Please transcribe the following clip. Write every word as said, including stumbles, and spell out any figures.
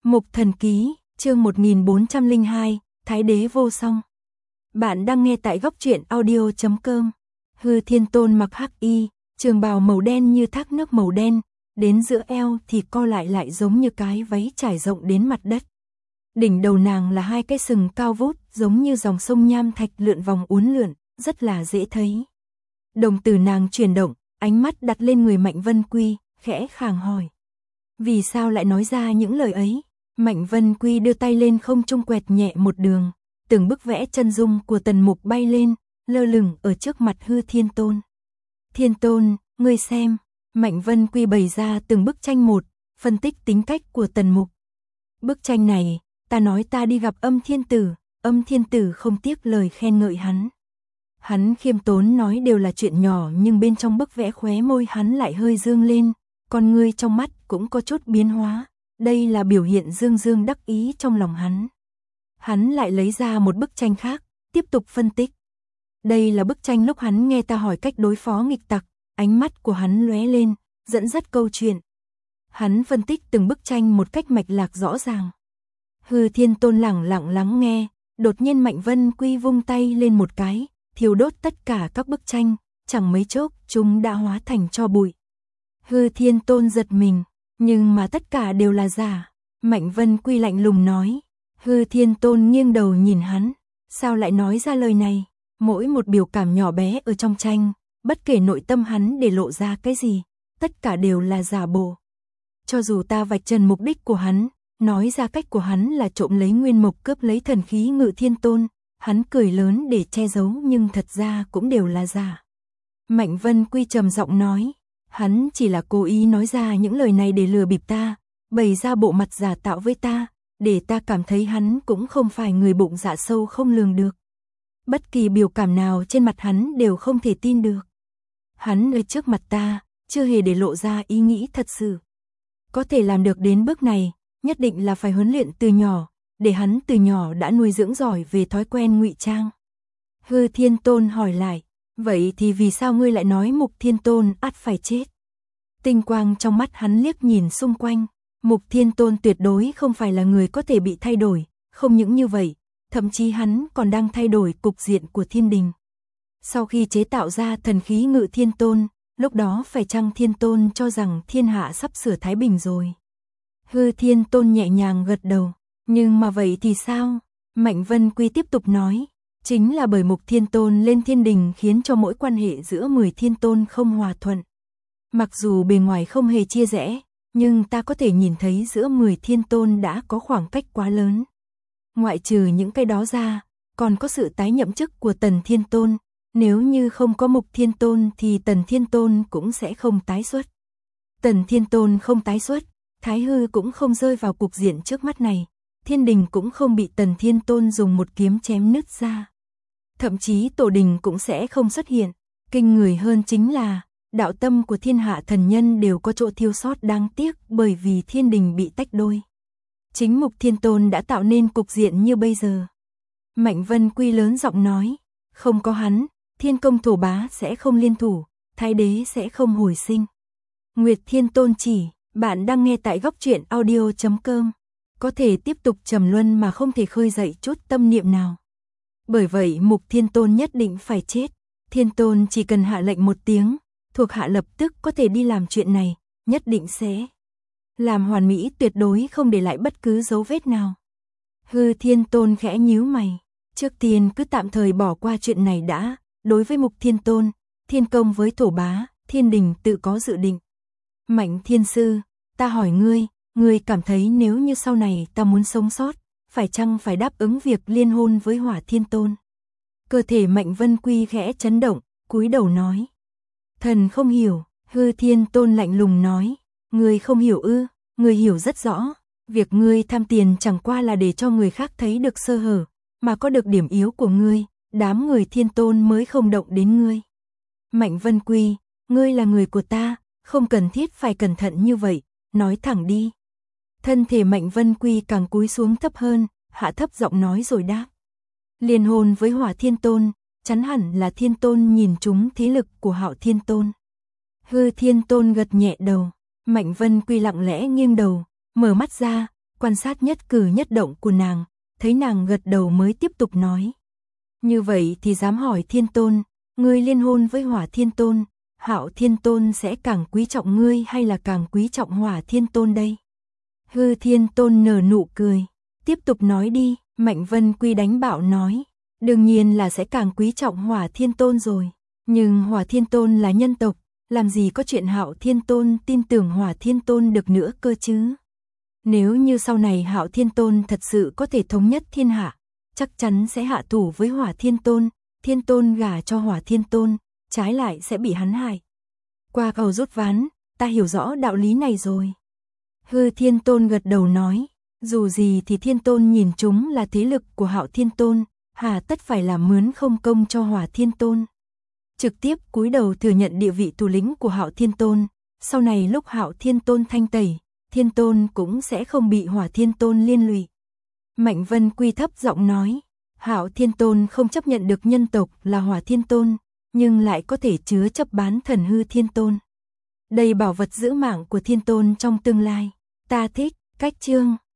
Mục Thần Ký, chương một nghìn bốn trăm lẻ hai, Thái Đế Vô Song. Bạn đang nghe tại góc truyện audio chấm com. Hư Thiên Tôn mặc hắc y, trường bào màu đen như thác nước màu đen, đến giữa eo thì co lại lại giống như cái váy trải rộng đến mặt đất. Đỉnh đầu nàng là hai cái sừng cao vút, giống như dòng sông nham thạch lượn vòng uốn lượn, rất là dễ thấy. Đồng tử nàng chuyển động, ánh mắt đặt lên người Mạnh Vân Quy, khẽ khàng hỏi: vì sao lại nói ra những lời ấy? Mạnh Vân Quy đưa tay lên không trung quẹt nhẹ một đường, từng bức vẽ chân dung của Tần Mục bay lên, lơ lửng ở trước mặt Hư Thiên Tôn. Thiên Tôn, ngươi xem. Mạnh Vân Quy bày ra từng bức tranh một, phân tích tính cách của Tần Mục. Bức tranh này, ta nói ta đi gặp Âm Thiên Tử, Âm Thiên Tử không tiếc lời khen ngợi hắn. Hắn khiêm tốn nói đều là chuyện nhỏ, nhưng bên trong bức vẽ khóe môi hắn lại hơi dương lên, con ngươi trong mắt cũng có chút biến hóa. Đây là biểu hiện dương dương đắc ý trong lòng hắn. Hắn lại lấy ra một bức tranh khác, tiếp tục phân tích. Đây là bức tranh lúc hắn nghe ta hỏi cách đối phó nghịch tặc, ánh mắt của hắn lóe lên, dẫn dắt câu chuyện. Hắn phân tích từng bức tranh một cách mạch lạc rõ ràng. Hư Thiên Tôn lẳng lặng lắng nghe, đột nhiên Mạnh Vân Quy vung tay lên một cái, thiêu đốt tất cả các bức tranh, chẳng mấy chốc chúng đã hóa thành tro bụi. Hư Thiên Tôn giật mình, nhưng mà tất cả đều là giả. Mạnh Vân Quy lạnh lùng nói. Hư Thiên Tôn nghiêng đầu nhìn hắn, sao lại nói ra lời này? Mỗi một biểu cảm nhỏ bé ở trong tranh, bất kể nội tâm hắn để lộ ra cái gì, tất cả đều là giả bộ. Cho dù ta vạch trần mục đích của hắn, nói ra cách của hắn là trộm lấy nguyên mộc cướp lấy thần khí Ngự Thiên Tôn, hắn cười lớn để che giấu nhưng thật ra cũng đều là giả. Mạnh Vân Quy trầm giọng nói, hắn chỉ là cố ý nói ra những lời này để lừa bịp ta, bày ra bộ mặt giả tạo với ta, để ta cảm thấy hắn cũng không phải người bụng dạ sâu không lường được. Bất kỳ biểu cảm nào trên mặt hắn đều không thể tin được. Hắn ở trước mặt ta, chưa hề để lộ ra ý nghĩ thật sự. Có thể làm được đến bước này, nhất định là phải huấn luyện từ nhỏ, để hắn từ nhỏ đã nuôi dưỡng giỏi về thói quen ngụy trang. Hư Thiên Tôn hỏi lại, vậy thì vì sao ngươi lại nói Mục Thiên Tôn ắt phải chết? Tinh quang trong mắt hắn liếc nhìn xung quanh, Mục Thiên Tôn tuyệt đối không phải là người có thể bị thay đổi, không những như vậy, thậm chí hắn còn đang thay đổi cục diện của thiên đình. Sau khi chế tạo ra thần khí Ngự Thiên Tôn, lúc đó phải chăng Thiên Tôn cho rằng thiên hạ sắp sửa thái bình rồi? Hư Thiên Tôn nhẹ nhàng gật đầu, nhưng mà vậy thì sao? Mạnh Vân Quy tiếp tục nói, chính là bởi Mục Thiên Tôn lên thiên đình khiến cho mỗi quan hệ giữa mười thiên tôn không hòa thuận. Mặc dù bề ngoài không hề chia rẽ, nhưng ta có thể nhìn thấy giữa mười thiên tôn đã có khoảng cách quá lớn. Ngoại trừ những cái đó ra, còn có sự tái nhậm chức của Tần Thiên Tôn, nếu như không có Mục Thiên Tôn thì Tần Thiên Tôn cũng sẽ không tái xuất. Tần Thiên Tôn không tái xuất, Thái Hư cũng không rơi vào cục diện trước mắt này, thiên đình cũng không bị Tần Thiên Tôn dùng một kiếm chém nứt ra. Thậm chí tổ đình cũng sẽ không xuất hiện. Kinh người hơn chính là, đạo tâm của thiên hạ thần nhân đều có chỗ thiếu sót đáng tiếc bởi vì thiên đình bị tách đôi. Chính Mục Thiên Tôn đã tạo nên cục diện như bây giờ. Mạnh Vân Quy lớn giọng nói, không có hắn, Thiên Công Thổ Bá sẽ không liên thủ, Thái Đế sẽ không hồi sinh. Nguyệt Thiên Tôn chỉ, bạn đang nghe tại góc truyện audio chấm com. Có thể tiếp tục trầm luân mà không thể khơi dậy chút tâm niệm nào. Bởi vậy Mục Thiên Tôn nhất định phải chết. Thiên Tôn chỉ cần hạ lệnh một tiếng, thuộc hạ lập tức có thể đi làm chuyện này, nhất định sẽ làm hoàn mỹ, tuyệt đối không để lại bất cứ dấu vết nào. Hư Thiên Tôn khẽ nhíu mày, trước tiên cứ tạm thời bỏ qua chuyện này đã. Đối với Mục Thiên Tôn, Thiên Công với Thổ Bá, thiên đình tự có dự định. Mạnh Thiên Sư, ta hỏi ngươi, ngươi cảm thấy nếu như sau này ta muốn sống sót, phải chăng phải đáp ứng việc liên hôn với Hỏa Thiên Tôn? Cơ thể Mạnh Vân Quy khẽ chấn động, cúi đầu nói. Thần không hiểu. Hư Thiên Tôn lạnh lùng nói, ngươi không hiểu ư? Ngươi hiểu rất rõ, việc ngươi tham tiền chẳng qua là để cho người khác thấy được sơ hở, mà có được điểm yếu của ngươi, đám người Thiên Tôn mới không động đến ngươi. Mạnh Vân Quy, ngươi là người của ta, không cần thiết phải cẩn thận như vậy, nói thẳng đi. Thân thể Mạnh Vân Quy càng cúi xuống thấp hơn, hạ thấp giọng nói rồi đáp. Liên hôn với Hỏa Thiên Tôn, chắn hẳn là Thiên Tôn nhìn trúng thế lực của Hạo Thiên Tôn. Hư Thiên Tôn gật nhẹ đầu, Mạnh Vân Quy lặng lẽ nghiêng đầu, mở mắt ra, quan sát nhất cử nhất động của nàng, thấy nàng gật đầu mới tiếp tục nói. Như vậy thì dám hỏi Thiên Tôn, ngươi liên hôn với Hỏa Thiên Tôn, Hạo Thiên Tôn sẽ càng quý trọng ngươi hay là càng quý trọng Hỏa Thiên Tôn đây? Hư Thiên Tôn nở nụ cười, tiếp tục nói đi. Mạnh Vân Quy đánh bạo nói, đương nhiên là sẽ càng quý trọng Hỏa Thiên Tôn rồi, nhưng Hỏa Thiên Tôn là nhân tộc, làm gì có chuyện Hạo Thiên Tôn tin tưởng Hỏa Thiên Tôn được nữa cơ chứ? Nếu như sau này Hạo Thiên Tôn thật sự có thể thống nhất thiên hạ, chắc chắn sẽ hạ thủ với Hỏa Thiên Tôn, Thiên Tôn gả cho Hỏa Thiên Tôn, trái lại sẽ bị hắn hại. Qua cầu rút ván, ta hiểu rõ đạo lý này rồi. Hư Thiên Tôn gật đầu nói, dù gì thì Thiên Tôn nhìn chúng là thế lực của Hạo Thiên Tôn, hà tất phải làm mướn không công cho Hỏa Thiên Tôn. Trực tiếp cúi đầu thừa nhận địa vị thủ lĩnh của Hạo Thiên Tôn, sau này lúc Hạo Thiên Tôn thanh tẩy, Thiên Tôn cũng sẽ không bị Hỏa Thiên Tôn liên lụy. Mạnh Vân Quy thấp giọng nói, Hạo Thiên Tôn không chấp nhận được nhân tộc là Hỏa Thiên Tôn, nhưng lại có thể chứa chấp bán thần Hư Thiên Tôn. Đây bảo vật giữ mạng của Thiên Tôn trong tương lai, ta thích. Cách chương